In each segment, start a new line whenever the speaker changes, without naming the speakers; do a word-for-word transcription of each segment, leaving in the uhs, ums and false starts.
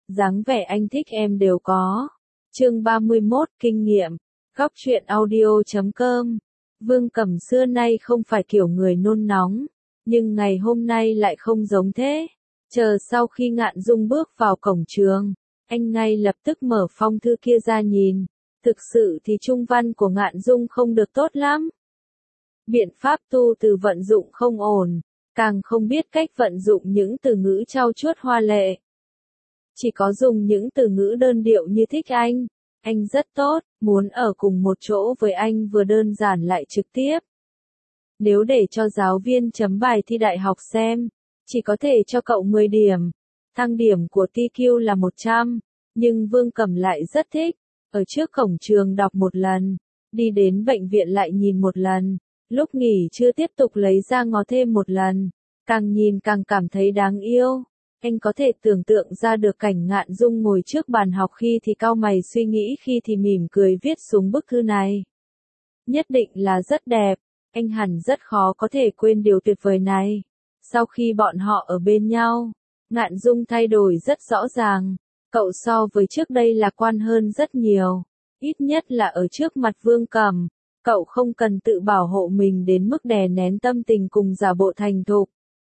dáng vẻ anh thích em đều có. Chương ba mươi mốt, kinh nghiệm. Góc truyện audio chấm com. Vương Cẩm xưa nay không phải kiểu người nôn nóng, nhưng ngày hôm nay lại không giống thế. Chờ sau khi Ngạn Dung bước vào cổng trường, anh ngay lập tức mở phong thư kia ra nhìn. Thực sự thì trung văn của Ngạn Dung không được tốt lắm. Biện pháp tu từ vận dụng không ổn, càng không biết cách vận dụng những từ ngữ trau chuốt hoa lệ. Chỉ có dùng những từ ngữ đơn điệu như thích anh, anh rất tốt, muốn ở cùng một chỗ với anh vừa đơn giản lại trực tiếp. Nếu để cho giáo viên chấm bài thi đại học xem, chỉ có thể cho cậu mười điểm, thang điểm của tê quy là một trăm, nhưng Vương Cẩm lại rất thích, ở trước cổng trường đọc một lần, đi đến bệnh viện lại nhìn một lần, lúc nghỉ trưa tiếp tục lấy ra ngó thêm một lần, càng nhìn càng cảm thấy đáng yêu. Anh có thể tưởng tượng ra được cảnh Ngạn Dung ngồi trước bàn học khi thì cau mày suy nghĩ khi thì mỉm cười viết xuống bức thư này. Nhất định là rất đẹp, anh hẳn rất khó có thể quên điều tuyệt vời này. Sau khi bọn họ ở bên nhau, Ngạn Dung thay đổi rất rõ ràng, cậu so với trước đây lạc quan hơn rất nhiều, ít nhất là ở trước mặt Vương Cẩm, cậu không cần tự bảo hộ mình đến mức đè nén tâm tình cùng giả bộ thành thục,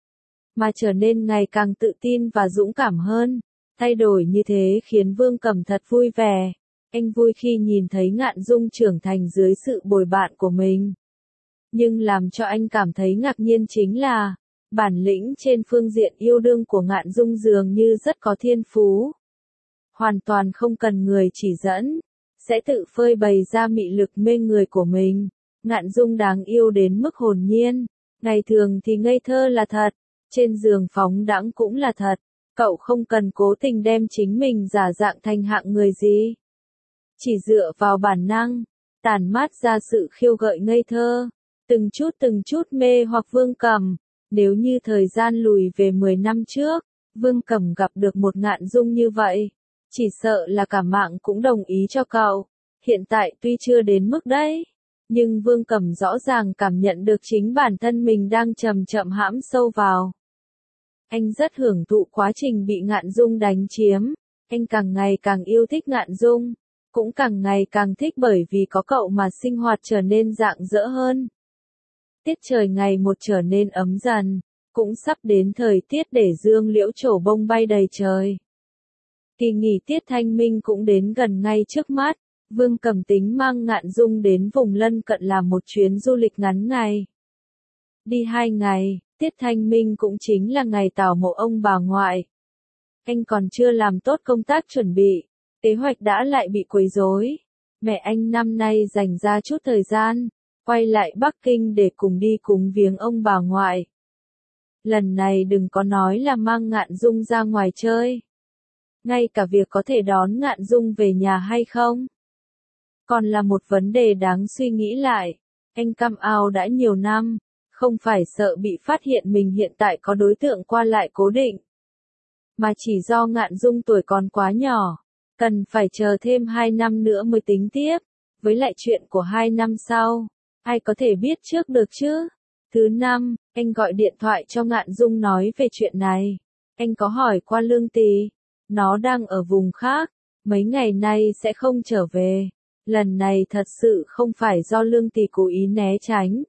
mà trở nên ngày càng tự tin và dũng cảm hơn. Thay đổi như thế khiến Vương Cẩm thật vui vẻ. Anh vui khi nhìn thấy Ngạn Dung trưởng thành dưới sự bồi bạn của mình. Nhưng làm cho anh cảm thấy ngạc nhiên chính là, bản lĩnh trên phương diện yêu đương của Ngạn Dung dường như rất có thiên phú. Hoàn toàn không cần người chỉ dẫn, sẽ tự phơi bày ra mị lực mê người của mình. Ngạn Dung đáng yêu đến mức hồn nhiên, ngày thường thì ngây thơ là thật. Trên giường phóng đãng cũng là thật, cậu không cần cố tình đem chính mình giả dạng thành hạng người gì. Chỉ dựa vào bản năng, tản mát ra sự khiêu gợi ngây thơ, từng chút từng chút mê hoặc Vương Cẩm. Nếu như thời gian lùi về mười năm trước, Vương Cẩm gặp được một Ngạn Dung như vậy, chỉ sợ là cả mạng cũng đồng ý cho cậu. Hiện tại tuy chưa đến mức đấy, nhưng Vương Cẩm rõ ràng cảm nhận được chính bản thân mình đang chậm chậm hãm sâu vào. Anh rất hưởng thụ quá trình bị Ngạn Dung đánh chiếm, anh càng ngày càng yêu thích Ngạn Dung, cũng càng ngày càng thích bởi vì có cậu mà sinh hoạt trở nên rạng rỡ hơn. Tiết trời ngày một trở nên ấm dần, cũng sắp đến thời tiết để dương liễu trổ bông bay đầy trời. Kỳ nghỉ tiết thanh minh cũng đến gần ngay trước mắt, Vương Cẩm tính mang Ngạn Dung đến vùng lân cận làm một chuyến du lịch ngắn ngày. Đi hai ngày. Tiết thanh minh cũng chính là ngày tảo mộ ông bà ngoại. Anh còn chưa làm tốt công tác chuẩn bị, kế hoạch đã lại bị quấy rối. Mẹ anh năm nay dành ra chút thời gian, quay lại Bắc Kinh để cùng đi cúng viếng ông bà ngoại. Lần này đừng có nói là mang Ngạn Dung ra ngoài chơi. Ngay cả việc có thể đón Ngạn Dung về nhà hay không, còn là một vấn đề đáng suy nghĩ lại. Anh cam ao đã nhiều năm, không phải sợ bị phát hiện mình hiện tại có đối tượng qua lại cố định, mà chỉ do Ngạn Dung tuổi còn quá nhỏ, cần phải chờ thêm hai năm nữa mới tính tiếp, với lại chuyện của hai năm sau, ai có thể biết trước được chứ. Thứ năm, anh gọi điện thoại cho Ngạn Dung nói về chuyện này, anh có hỏi qua Lương Tì, nó đang ở vùng khác, mấy ngày nay sẽ không trở về, lần này thật sự không phải do Lương Tì cố ý né tránh.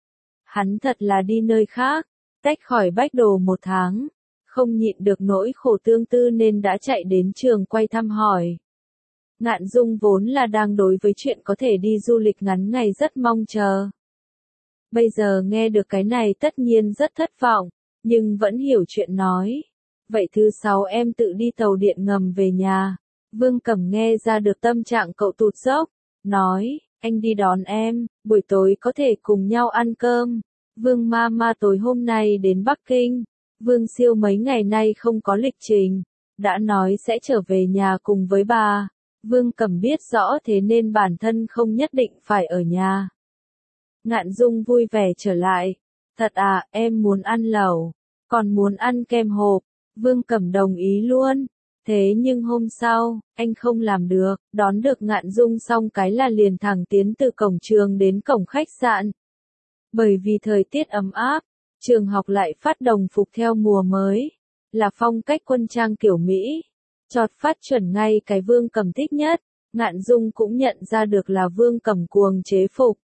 Hắn thật là đi nơi khác, tách khỏi Bách Đồ một tháng, không nhịn được nỗi khổ tương tư nên đã chạy đến trường quay thăm hỏi. Ngạn Dung vốn là đang đối với chuyện có thể đi du lịch ngắn ngày rất mong chờ. Bây giờ nghe được cái này tất nhiên rất thất vọng, nhưng vẫn hiểu chuyện nói. Vậy thứ sáu em tự đi tàu điện ngầm về nhà. Vương Cẩm nghe ra được tâm trạng cậu tụt dốc, nói, anh đi đón em, buổi tối có thể cùng nhau ăn cơm. Vương Mama tối hôm nay đến Bắc Kinh, Vương Siêu mấy ngày nay không có lịch trình, đã nói sẽ trở về nhà cùng với bà. Vương Cẩm biết rõ thế nên bản thân không nhất định phải ở nhà. Ngạn Dung vui vẻ trở lại, thật à, em muốn ăn lẩu, còn muốn ăn kem hộp. Vương Cẩm đồng ý luôn. Thế nhưng hôm sau, anh không làm được, đón được Ngạn Dung xong cái là liền thẳng tiến từ cổng trường đến cổng khách sạn. Bởi vì thời tiết ấm áp, trường học lại phát đồng phục theo mùa mới, là phong cách quân trang kiểu Mỹ. chọt phát chuẩn ngay cái Vương Cầm thích nhất. Ngạn Dung cũng nhận ra được là Vương Cầm cuồng chế phục.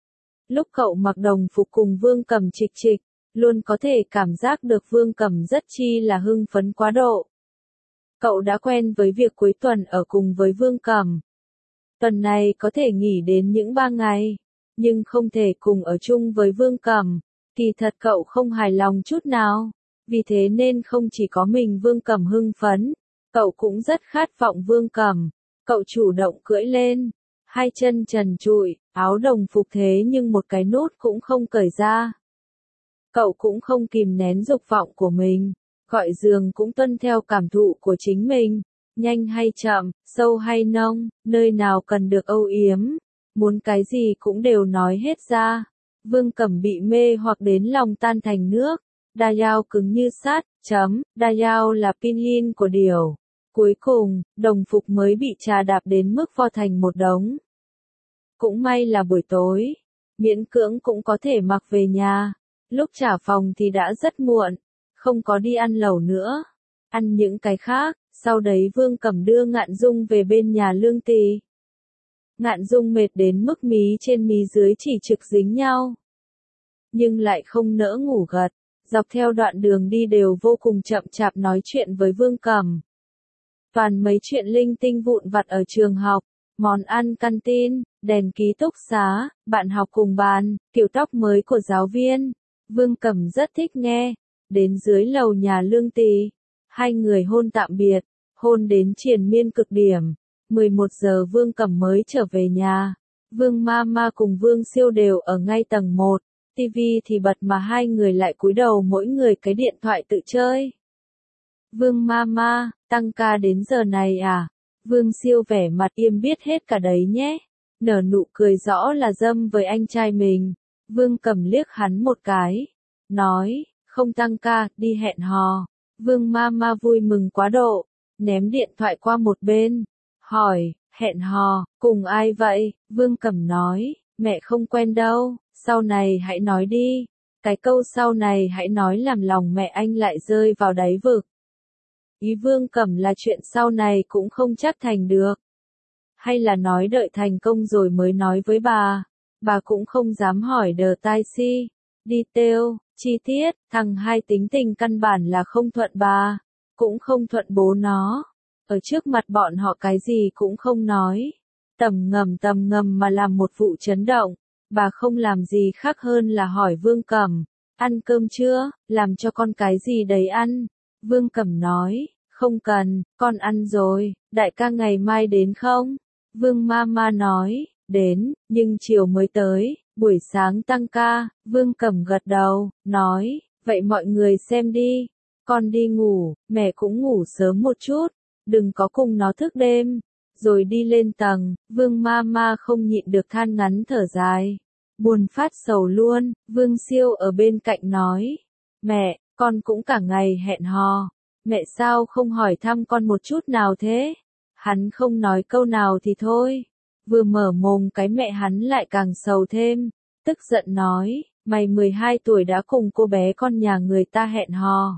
Lúc cậu mặc đồng phục cùng Vương Cầm chịch chịch, luôn có thể cảm giác được Vương Cầm rất chi là hưng phấn quá độ. Cậu đã quen với việc cuối tuần ở cùng với Vương Cầm. Tuần này có thể nghỉ đến những ba ngày, nhưng không thể cùng ở chung với Vương Cầm. Kỳ thật cậu không hài lòng chút nào, vì thế nên không chỉ có mình Vương Cầm hưng phấn, cậu cũng rất khát vọng Vương Cầm. Cậu chủ động cưỡi lên, hai chân trần trụi, áo đồng phục thế nhưng một cái nút cũng không cởi ra. Cậu cũng không kìm nén dục vọng của mình, gọi giường cũng tuân theo cảm thụ của chính mình, nhanh hay chậm, sâu hay nông, nơi nào cần được âu yếm, muốn cái gì cũng đều nói hết ra. Vương Cầm bị mê hoặc đến lòng tan thành nước, đa dao cứng như sắt, chấm, đa dao là pin của điểu. Cuối cùng, đồng phục mới bị trà đạp đến mức vo thành một đống. Cũng may là buổi tối, miễn cưỡng cũng có thể mặc về nhà. Lúc trả phòng thì đã rất muộn, không có đi ăn lẩu nữa, ăn những cái khác. Sau đấy Vương Cầm đưa Ngạn Dung về bên nhà Lương Tì. Ngạn Dung mệt đến mức mí trên mí dưới chỉ trực dính nhau, nhưng lại không nỡ ngủ gật. Dọc theo đoạn đường đi đều vô cùng chậm chạp nói chuyện với Vương Cầm. Toàn mấy chuyện linh tinh vụn vặt ở trường học, món ăn canteen, đèn ký túc xá, bạn học cùng bàn, kiểu tóc mới của giáo viên. Vương Cầm rất thích nghe. Đến dưới lầu nhà Lương Tì, hai người hôn tạm biệt, hôn đến triền miên cực điểm. mười một giờ Vương Cầm mới trở về nhà. Vương Mama cùng Vương Siêu đều ở ngay tầng một, tivi thì bật mà hai người lại cúi đầu mỗi người cái điện thoại tự chơi. Vương Mama, tăng ca đến giờ này à? Vương Siêu vẻ mặt im biết hết cả đấy nhé. Nở nụ cười rõ là dâm với anh trai mình. Vương Cầm liếc hắn một cái, nói, không tăng ca, đi hẹn hò. Vương Mama vui mừng quá độ, ném điện thoại qua một bên, hỏi, hẹn hò, cùng ai vậy? Vương Cầm nói, mẹ không quen đâu, sau này hãy nói đi. Cái câu sau này hãy nói làm lòng mẹ anh lại rơi vào đáy vực. Ý Vương Cầm là chuyện sau này cũng không chắc thành được. Hay là nói đợi thành công rồi mới nói với bà. Bà cũng không dám hỏi đờ tai si. Detail, chi tiết, thằng hai tính tình căn bản là không thuận bà, cũng không thuận bố nó. Ở trước mặt bọn họ cái gì cũng không nói. Tầm ngầm tầm ngầm mà làm một vụ chấn động. Bà không làm gì khác hơn là hỏi Vương Cầm, ăn cơm chưa, làm cho con cái gì đấy ăn. Vương Cầm nói, không cần, con ăn rồi, đại ca ngày mai đến không? Vương Mama nói, đến, nhưng chiều mới tới, buổi sáng tăng ca. Vương Cầm gật đầu, nói, vậy mọi người xem đi, con đi ngủ, mẹ cũng ngủ sớm một chút, đừng có cùng nó thức đêm. Rồi đi lên tầng, Vương Mama không nhịn được than ngắn thở dài, buồn phát sầu luôn. Vương Siêu ở bên cạnh nói, mẹ, con cũng cả ngày hẹn hò, mẹ sao không hỏi thăm con một chút nào thế? Hắn không nói câu nào thì thôi, vừa mở mồm cái mẹ hắn lại càng sầu thêm, tức giận nói, mày mười hai tuổi đã cùng cô bé con nhà người ta hẹn hò.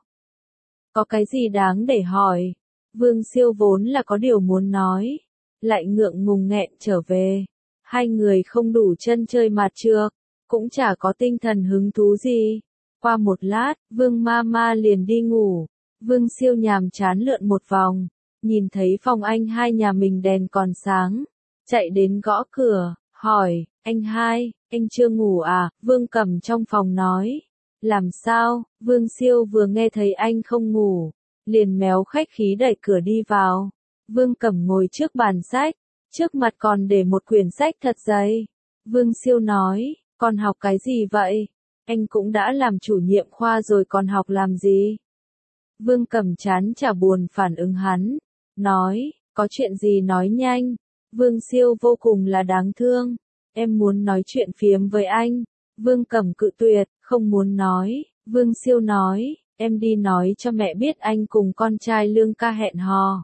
Có cái gì đáng để hỏi? Vương Siêu vốn là có điều muốn nói, lại ngượng ngùng nghẹn trở về. Hai người không đủ chân chơi mặt trược, cũng chả có tinh thần hứng thú gì. Qua một lát, Vương Mama liền đi ngủ. Vương Siêu nhàm chán lượn một vòng, nhìn thấy phòng anh hai nhà mình đèn còn sáng, chạy đến gõ cửa, hỏi, anh hai, anh chưa ngủ à? Vương Cầm trong phòng nói, làm sao? Vương Siêu vừa nghe thấy anh không ngủ, liền méo khách khí đẩy cửa đi vào. Vương Cầm ngồi trước bàn sách, trước mặt còn để một quyển sách thật dày. Vương Siêu nói, con học cái gì vậy? Anh cũng đã làm chủ nhiệm khoa rồi còn học làm gì? Vương Cầm chán chả buồn phản ứng hắn, nói, có chuyện gì nói nhanh. Vương Siêu vô cùng là đáng thương, em muốn nói chuyện phiếm với anh. Vương Cầm cự tuyệt, không muốn nói. Vương Siêu nói, em đi nói cho mẹ biết anh cùng con trai Lương ca hẹn hò.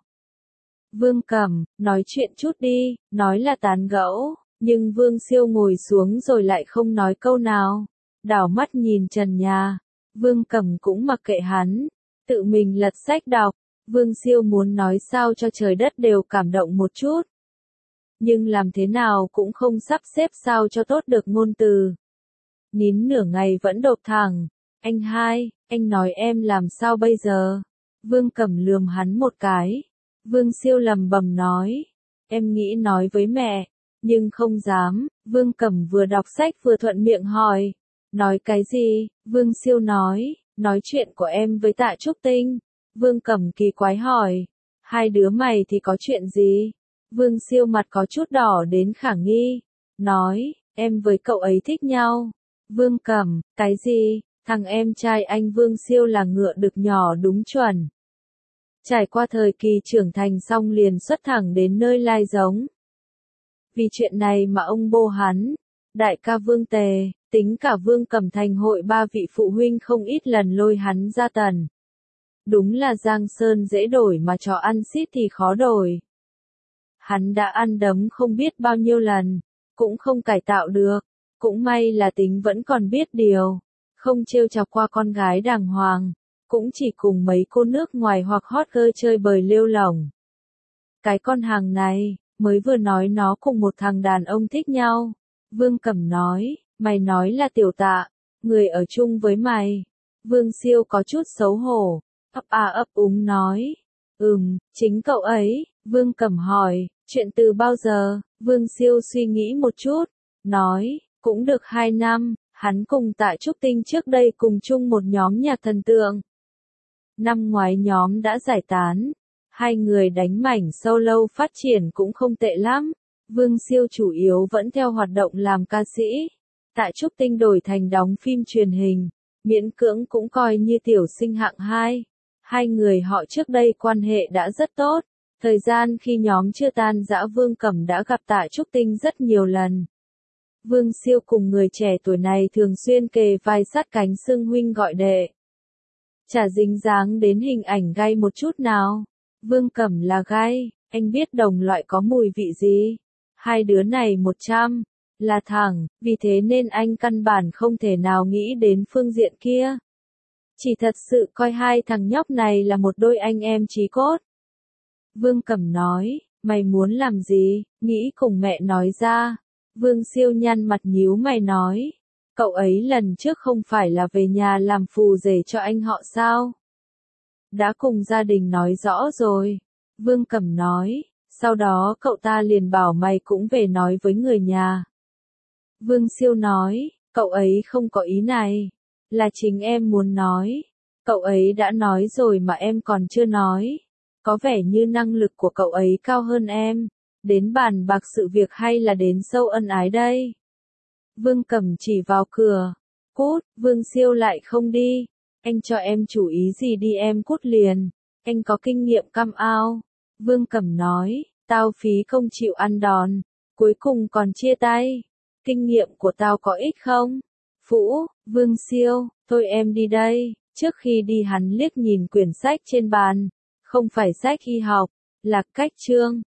Vương Cầm, nói chuyện chút đi, nói là tán gẫu, nhưng Vương Siêu ngồi xuống rồi lại không nói câu nào, đảo mắt nhìn trần nhà. Vương Cầm cũng mặc kệ hắn, tự mình lật sách đọc. Vương Siêu muốn nói sao cho trời đất đều cảm động một chút. Nhưng làm thế nào cũng không sắp xếp sao cho tốt được ngôn từ. Nín nửa ngày vẫn đột thẳng. Anh hai, anh nói em làm sao bây giờ? Vương Cẩm lườm hắn một cái. Vương Siêu lầm bầm nói. Em nghĩ nói với mẹ, nhưng không dám. Vương Cẩm vừa đọc sách vừa thuận miệng hỏi. Nói cái gì? Vương Siêu nói. Nói chuyện của em với Tạ Trúc Tinh. Vương Cẩm kỳ quái hỏi. Hai đứa mày thì có chuyện gì? Vương Siêu mặt có chút đỏ đến khả nghi. Nói, em với cậu ấy thích nhau. Vương Cẩm, cái gì? Thằng em trai anh Vương Siêu là ngựa đực nhỏ đúng chuẩn. Trải qua thời kỳ trưởng thành xong liền xuất thẳng đến nơi lai giống. Vì chuyện này mà ông bô hắn, đại ca Vương Tề, tính cả Vương Cẩm thành hội ba vị phụ huynh không ít lần lôi hắn ra tần. Đúng là Giang Sơn dễ đổi mà chó ăn xít thì khó đổi. Hắn đã ăn đấm không biết bao nhiêu lần, cũng không cải tạo được, cũng may là tính vẫn còn biết điều, không trêu chọc qua con gái đàng hoàng, cũng chỉ cùng mấy cô nước ngoài hoặc hot girl chơi bời lêu lỏng. Cái con hàng này, mới vừa nói nó cùng một thằng đàn ông thích nhau. Vương Cẩm nói, mày nói là Tiểu Tạ, người ở chung với mày. Vương Siêu có chút xấu hổ, ấp a ấp úng nói, ừm, chính cậu ấy. Vương Cẩm hỏi, chuyện từ bao giờ? Vương Siêu suy nghĩ một chút, nói, cũng được hai năm, hắn cùng Tạ Trúc Tinh trước đây cùng chung một nhóm nhạc thần tượng. Năm ngoái nhóm đã giải tán, hai người đánh mảnh solo phát triển cũng không tệ lắm. Vương Siêu chủ yếu vẫn theo hoạt động làm ca sĩ. Tạ Trúc Tinh đổi thành đóng phim truyền hình, miễn cưỡng cũng coi như tiểu sinh hạng hai. Hai người họ trước đây quan hệ đã rất tốt. Thời gian khi nhóm chưa tan rã Vương Cẩm đã gặp Tạ Trúc Tinh rất nhiều lần. Vương Siêu cùng người trẻ tuổi này thường xuyên kề vai sát cánh xưng huynh gọi đệ. Chả dính dáng đến hình ảnh gay một chút nào. Vương Cẩm là gay, anh biết đồng loại có mùi vị gì. Hai đứa này một trăm, là thẳng, vì thế nên anh căn bản không thể nào nghĩ đến phương diện kia. Chỉ thật sự coi hai thằng nhóc này là một đôi anh em chí cốt. Vương Cẩm nói, mày muốn làm gì, nghĩ cùng mẹ nói ra. Vương Siêu nhăn mặt nhíu mày nói, cậu ấy lần trước không phải là về nhà làm phù rể cho anh họ sao? Đã cùng gia đình nói rõ rồi. Vương Cẩm nói, sau đó cậu ta liền bảo mày cũng về nói với người nhà. Vương Siêu nói, cậu ấy không có ý này, là chính em muốn nói. Cậu ấy đã nói rồi mà em còn chưa nói. Có vẻ như năng lực của cậu ấy cao hơn em. Đến bàn bạc sự việc hay là đến sâu ân ái đây? Vương Cẩm chỉ vào cửa. Cút, Vương Siêu lại không đi. Anh cho em chủ ý gì đi em cút liền. Anh có kinh nghiệm cam ao. Vương Cẩm nói, tao phí công chịu ăn đòn. Cuối cùng còn chia tay. Kinh nghiệm của tao có ích không? Phũ, Vương Siêu, thôi em đi đây. Trước khi đi hắn liếc nhìn quyển sách trên bàn. Không phải sách y học, là cách chương.